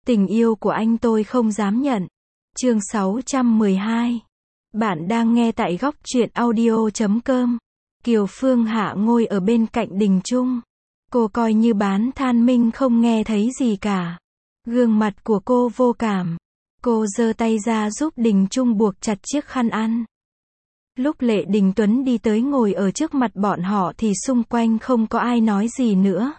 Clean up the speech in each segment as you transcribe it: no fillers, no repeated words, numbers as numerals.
Tình yêu của anh tôi không dám nhận. Chương 612. Bạn đang nghe tại góc truyện audio.com. Kiều Phương Hạ ngồi ở bên cạnh Đình Trung. Cô coi như bán than minh không nghe thấy gì cả. Gương mặt của cô vô cảm. Cô giơ tay ra giúp Đình Trung buộc chặt chiếc khăn ăn. Lúc Lệ Đình Tuấn đi tới ngồi ở trước mặt bọn họ thì xung quanh không có ai nói gì nữa.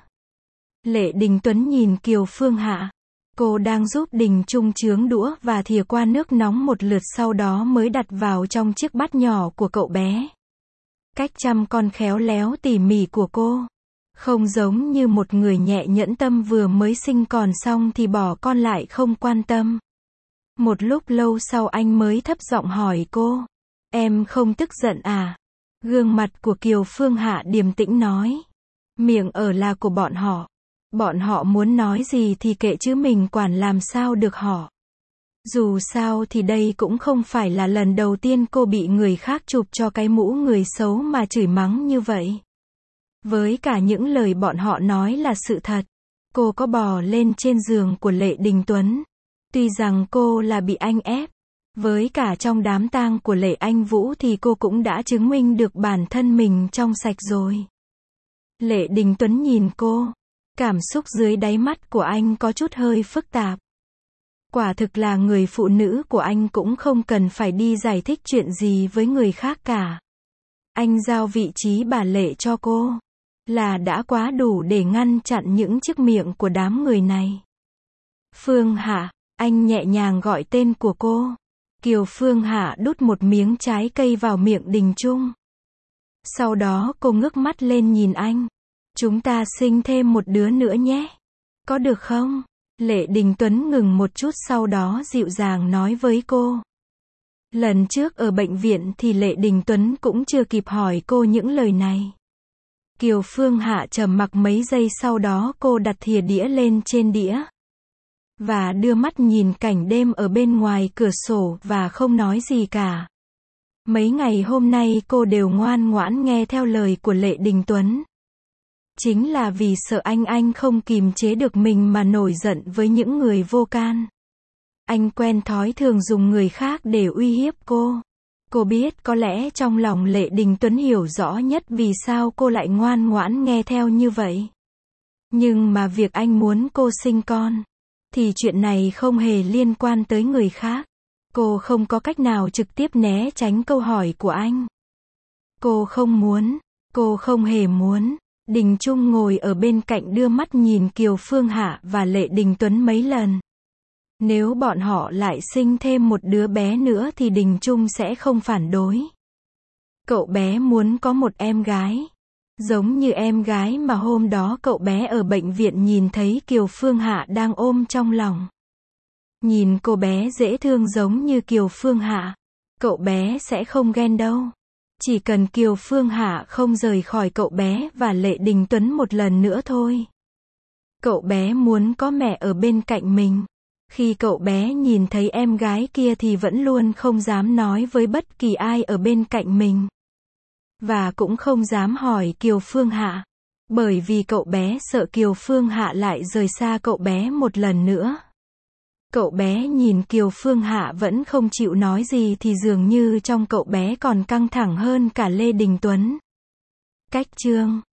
Lệ Đình Tuấn nhìn Kiều Phương Hạ. Cô đang giúp Đình Trung chướng đũa và thìa qua nước nóng một lượt, sau đó mới đặt vào trong chiếc bát nhỏ của cậu bé. Cách chăm con khéo léo tỉ mỉ của cô, không giống như một người nhẹ nhẫn tâm vừa mới sinh còn xong thì bỏ con lại không quan tâm. Một lúc lâu sau anh mới thấp giọng hỏi cô, em không tức giận à? Gương mặt của Kiều Phương Hạ điềm tĩnh nói, miệng ở là của bọn họ. Bọn họ muốn nói gì thì kệ chứ mình quản làm sao được họ. Dù sao thì đây cũng không phải là lần đầu tiên cô bị người khác chụp cho cái mũ người xấu mà chửi mắng như vậy. Với cả những lời bọn họ nói là sự thật. Cô có bò lên trên giường của Lệ Đình Tuấn. Tuy rằng cô là bị anh ép. Với cả trong đám tang của Lệ Anh Vũ thì cô cũng đã chứng minh được bản thân mình trong sạch rồi. Lệ Đình Tuấn nhìn cô. Cảm xúc dưới đáy mắt của anh có chút hơi phức tạp. Quả thực là người phụ nữ của anh cũng không cần phải đi giải thích chuyện gì với người khác cả. Anh giao vị trí bà Lệ cho cô là đã quá đủ để ngăn chặn những chiếc miệng của đám người này. Phương Hạ, anh nhẹ nhàng gọi tên của cô. Kiều Phương Hạ đút một miếng trái cây vào miệng Đình Trung. Sau đó cô ngước mắt lên nhìn anh. Chúng ta sinh thêm một đứa nữa nhé. Có được không? Lệ Đình Tuấn ngừng một chút sau đó dịu dàng nói với cô. Lần trước ở bệnh viện thì Lệ Đình Tuấn cũng chưa kịp hỏi cô những lời này. Kiều Phương Hạ trầm mặc mấy giây, sau đó cô đặt thìa đĩa lên trên đĩa. Và đưa mắt nhìn cảnh đêm ở bên ngoài cửa sổ và không nói gì cả. Mấy ngày hôm nay cô đều ngoan ngoãn nghe theo lời của Lệ Đình Tuấn. Chính là vì sợ anh không kìm chế được mình mà nổi giận với những người vô can. Anh quen thói thường dùng người khác để uy hiếp cô. Cô biết có lẽ trong lòng Lệ Đình Tuấn hiểu rõ nhất vì sao cô lại ngoan ngoãn nghe theo như vậy. Nhưng mà việc anh muốn cô sinh con, thì chuyện này không hề liên quan tới người khác. Cô không có cách nào trực tiếp né tránh câu hỏi của anh. Cô không muốn, cô không hề muốn. Đình Trung ngồi ở bên cạnh đưa mắt nhìn Kiều Phương Hạ và Lệ Đình Tuấn mấy lần. Nếu bọn họ lại sinh thêm một đứa bé nữa thì Đình Trung sẽ không phản đối. Cậu bé muốn có một em gái. Giống như em gái mà hôm đó cậu bé ở bệnh viện nhìn thấy Kiều Phương Hạ đang ôm trong lòng. Nhìn cô bé dễ thương giống như Kiều Phương Hạ, cậu bé sẽ không ghen đâu. Chỉ cần Kiều Phương Hạ không rời khỏi cậu bé và Lệ Đình Tuấn một lần nữa thôi. Cậu bé muốn có mẹ ở bên cạnh mình. Khi cậu bé nhìn thấy em gái kia thì vẫn luôn không dám nói với bất kỳ ai ở bên cạnh mình. Và cũng không dám hỏi Kiều Phương Hạ. Bởi vì cậu bé sợ Kiều Phương Hạ lại rời xa cậu bé một lần nữa. Cậu bé nhìn Kiều Phương Hạ vẫn không chịu nói gì thì dường như trong cậu bé còn căng thẳng hơn cả Lê Đình Tuấn. Cách chương